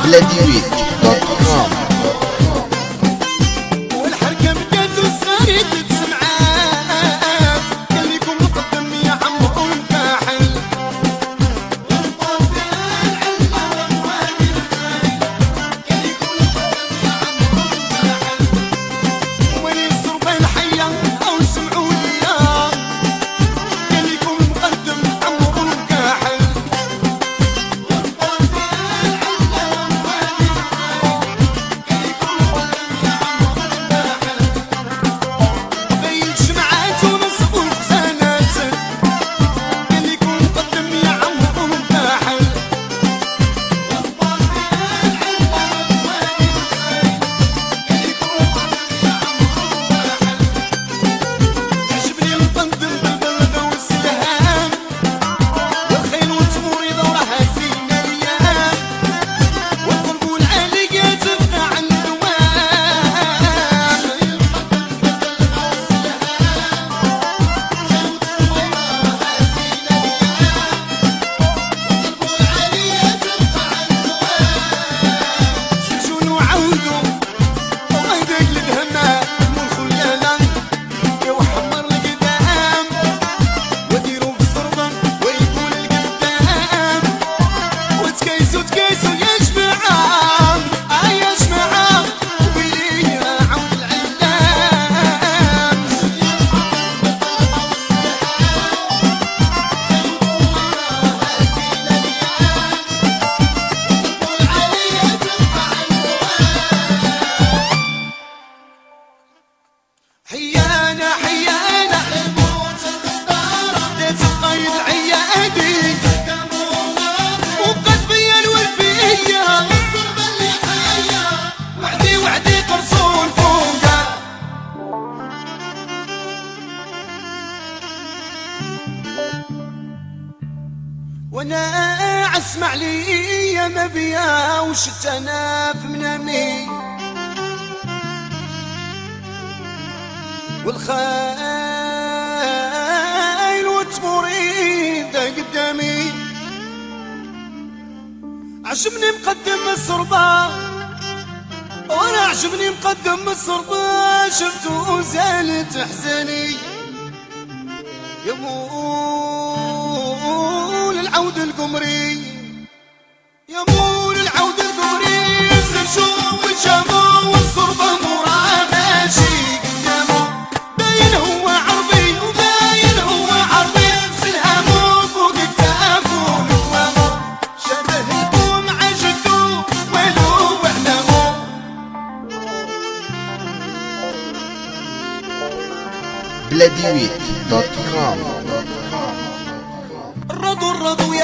بلاديويت.com. والحركة بدات وصارت تسمعات خليكم مقدم يا عمو كاحل ومن يصرف الحية أو سمعوا ليا خليكم مقدم عمو كاحل حيانا حيانا الموت الغدارة ديت القيد عيادي وقد بيا الوفية الصرب اللي حيا وعدي وعدي قرصون فوقه وانا اسمع لي يا مبيا وشت انا في منامي والخيل والتموريد قدامي عجبني مقدم الصربة وانا عجبني مقدم الصربة شفتو زالت احزاني يا مول العود القمري يا مول العود القمري سرجو والجامو والصربة مراد ماشي بلاديويت.com. الرضو